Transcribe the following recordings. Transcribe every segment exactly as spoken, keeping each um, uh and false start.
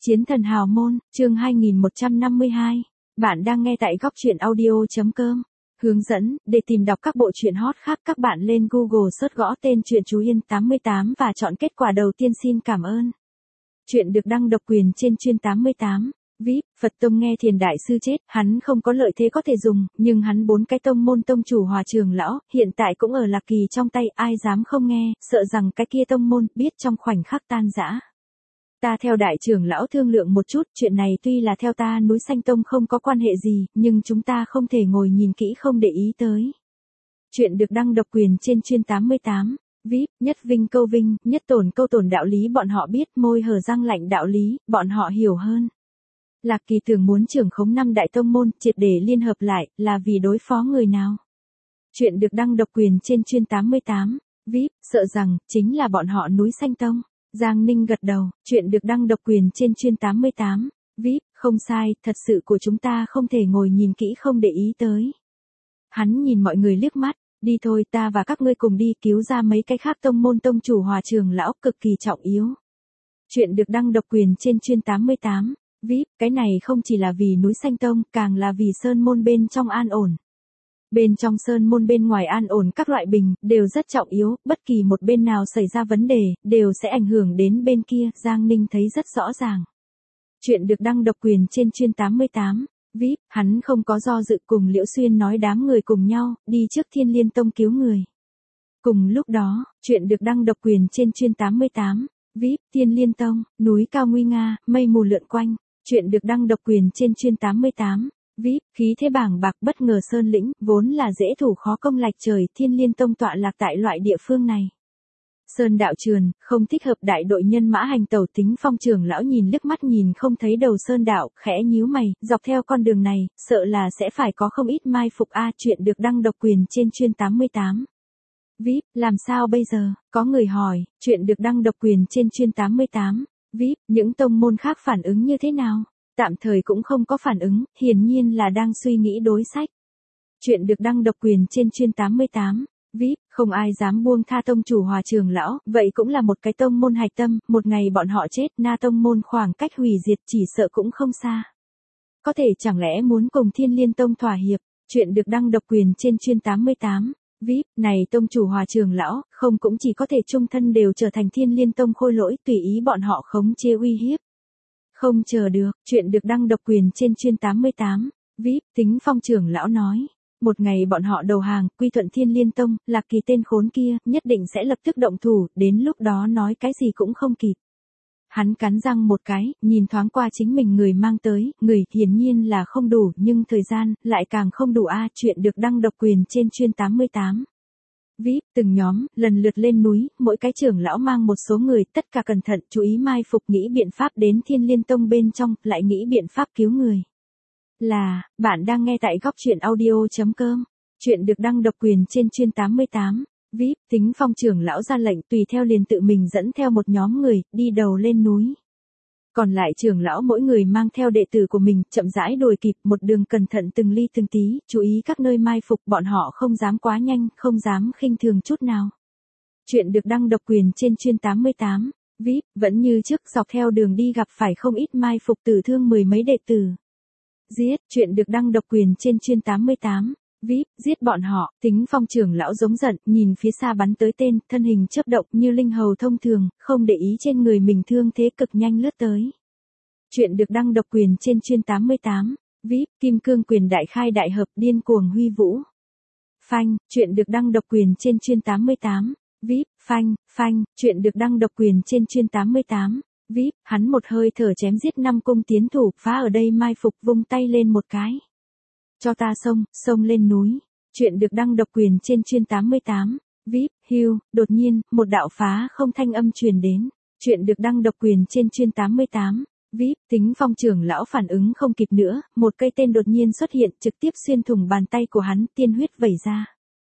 Chiến thần hào môn, chương hai nghìn một trăm năm mươi hai. Bạn đang nghe tại góc truyện audio.com. Hướng dẫn, để tìm đọc các bộ truyện hot khác các bạn lên Google search gõ tên truyện Chú Yên tám mươi tám và chọn kết quả đầu tiên. Xin cảm ơn. Chuyện được đăng độc quyền trên chuyên tám mươi tám. vê i pê, Phật Tông nghe Thiền Đại Sư chết, hắn không có lợi thế có thể dùng, nhưng hắn bốn cái tông môn tông chủ Hòa Trường Lão, hiện tại cũng ở Lạc Kỳ trong tay, ai dám không nghe, sợ rằng cái kia tông môn, biết trong khoảnh khắc tan rã. Ta theo đại trưởng lão thương lượng một chút, chuyện này tuy là theo ta núi Xanh Tông không có quan hệ gì, nhưng chúng ta không thể ngồi nhìn kỹ không để ý tới. Chuyện được đăng độc quyền trên chuyên tám mươi tám. vê i pê, nhất vinh câu vinh, nhất tổn câu tổn đạo lý bọn họ biết, môi hở răng lạnh đạo lý, bọn họ hiểu hơn. Lạc Kỳ tưởng muốn trưởng khống năm đại tông môn, triệt để liên hợp lại, là vì đối phó người nào? Chuyện được đăng độc quyền trên chuyên tám mươi tám. vê i pê, sợ rằng, chính là bọn họ núi Xanh Tông. Giang Ninh gật đầu, chuyện được đăng độc quyền trên chuyên tám mươi tám. vê i pê, không sai, thật sự của chúng ta không thể ngồi nhìn kỹ không để ý tới. Hắn nhìn mọi người liếc mắt, đi thôi, ta và các ngươi cùng đi cứu ra mấy cái khác tông môn tông chủ Hòa Trường Lão cực kỳ trọng yếu. Chuyện được đăng độc quyền trên chuyên tám mươi tám. vê i pê, cái này không chỉ là vì núi Xanh Tông, càng là vì sơn môn bên trong an ổn. Bên trong sơn môn bên ngoài an ổn các loại bình, đều rất trọng yếu, bất kỳ một bên nào xảy ra vấn đề, đều sẽ ảnh hưởng đến bên kia, Giang Ninh thấy rất rõ ràng. Chuyện được đăng độc quyền trên chuyên tám mươi tám. vê i pê, hắn không có do dự cùng Liễu Xuyên nói đám người cùng nhau, đi trước Thiên Liên Tông cứu người. Cùng lúc đó, chuyện được đăng độc quyền trên chuyên tám mươi tám. vê i pê, Thiên Liên Tông, núi cao nguy nga, mây mù lượn quanh. Chuyện được đăng độc quyền trên chuyên tám mươi tám. vê i pê, khí thế bảng bạc bất ngờ sơn lĩnh, vốn là dễ thủ khó công lạch trời, Thiên Liên Tông tọa lạc tại loại địa phương này. Sơn đạo trườn, không thích hợp đại đội nhân mã hành tẩu. Tính Phong trưởng lão nhìn liếc mắt nhìn không thấy đầu sơn đạo, khẽ nhíu mày, dọc theo con đường này, sợ là sẽ phải có không ít mai phục a. Chuyện được đăng độc quyền trên chuyên tám mươi tám. vê i pê, làm sao bây giờ? Có người hỏi, chuyện được đăng độc quyền trên chuyên tám mươi tám. vê i pê, những tông môn khác phản ứng như thế nào? Tạm thời cũng không có phản ứng, hiển nhiên là đang suy nghĩ đối sách. Chuyện được đăng độc quyền trên chuyên tám mươi tám. vê i pê, không ai dám buông tha tông chủ Hòa Trường Lão, vậy cũng là một cái tông môn hạch tâm, một ngày bọn họ chết, na tông môn khoảng cách hủy diệt chỉ sợ cũng không xa. Có thể chẳng lẽ muốn cùng Thiên Liên Tông thỏa hiệp? Chuyện được đăng độc quyền trên chuyên tám mươi tám. vê i pê, này tông chủ Hòa Trường Lão, không cũng chỉ có thể chung thân đều trở thành Thiên Liên Tông khôi lỗi, tùy ý bọn họ khống chế uy hiếp. Không chờ được, chuyện được đăng độc quyền trên chuyên tám mươi tám. vê i pê, Tính Phong trưởng lão nói, một ngày bọn họ đầu hàng, quy thuận Thiên Liên Tông, Lạc Kỳ tên khốn kia, nhất định sẽ lập tức động thủ, đến lúc đó nói cái gì cũng không kịp. Hắn cắn răng một cái, nhìn thoáng qua chính mình người mang tới, người hiển nhiên là không đủ, nhưng thời gian, lại càng không đủ a. Chuyện được đăng độc quyền trên chuyên tám mươi tám. vê i pê, từng nhóm, lần lượt lên núi, mỗi cái trưởng lão mang một số người, tất cả cẩn thận, chú ý mai phục, nghĩ biện pháp đến Thiên Liên Tông bên trong, lại nghĩ biện pháp cứu người. Là, bạn đang nghe tại góc truyện audio.com. Chuyện được đăng độc quyền trên chuyên tám mươi tám. vê i pê, Tính Phong trưởng lão ra lệnh, tùy theo liền tự mình dẫn theo một nhóm người, đi đầu lên núi. Còn lại trưởng lão mỗi người mang theo đệ tử của mình, chậm rãi đuổi kịp, một đường cẩn thận từng ly từng tí, chú ý các nơi mai phục, bọn họ không dám quá nhanh, không dám khinh thường chút nào. Chuyện được đăng độc quyền trên chuyên tám mươi tám. vê i pê, vẫn như trước dọc theo đường đi gặp phải không ít mai phục, tử thương mười mấy đệ tử. Giết, chuyện được đăng độc quyền trên chuyên tám mươi tám. vê i pê, giết bọn họ. Tính Phong trưởng lão giống giận, nhìn phía xa bắn tới tên, thân hình chớp động như linh hầu thông thường, không để ý trên người mình thương thế, cực nhanh lướt tới. Chuyện được đăng độc quyền trên chuyên tám mươi tám. vê i pê, Kim Cương quyền đại khai đại hợp, điên cuồng huy vũ. Phanh, chuyện được đăng độc quyền trên chuyên tám mươi tám. vê i pê, phanh, phanh, chuyện được đăng độc quyền trên chuyên tám mươi tám. vê i pê, hắn một hơi thở chém giết năm cung tiến thủ, phá ở đây mai phục, vung tay lên một cái. Cho ta xông, xông lên núi. Chuyện được đăng độc quyền trên chuyên tám mươi tám. vê i pê, hưu, đột nhiên, một đạo phá không thanh âm truyền đến. Chuyện được đăng độc quyền trên chuyên tám mươi tám. vê i pê, Tính Phong trưởng lão phản ứng không kịp nữa, một cây tên đột nhiên xuất hiện, trực tiếp xuyên thủng bàn tay của hắn, tiên huyết vẩy ra.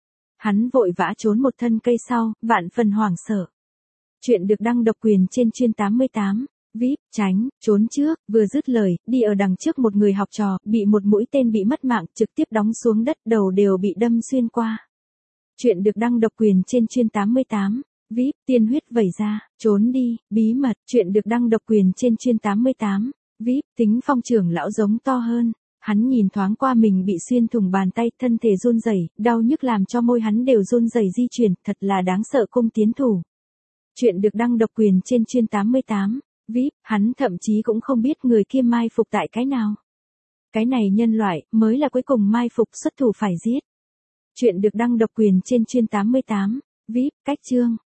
Hắn vội vã trốn một thân cây sau, vạn phần hoảng sợ. Chuyện được đăng độc quyền trên chuyên tám mươi tám. vê i pê, tránh, trốn trước, vừa dứt lời, đi ở đằng trước một người học trò, bị một mũi tên bị mất mạng, trực tiếp đóng xuống đất, đầu đều bị đâm xuyên qua. Chuyện được đăng độc quyền trên chuyên tám mươi tám. vê i pê, tiên huyết vẩy ra, trốn đi, bí mật, chuyện được đăng độc quyền trên chuyên tám mươi tám. vê i pê, Tính Phong trưởng lão giống to hơn. Hắn nhìn thoáng qua mình bị xuyên thủng bàn tay, thân thể run rẩy, đau nhức làm cho môi hắn đều run rẩy di chuyển, thật là đáng sợ cung tiến thủ. Chuyện được đăng độc quyền trên chuyên tám mươi tám. vê i pê, hắn thậm chí cũng không biết người kia mai phục tại cái nào. Cái này nhân loại, mới là cuối cùng mai phục xuất thủ phải giết. Chuyện được đăng độc quyền trên chuyên tám mươi tám. vê i pê, cách chương.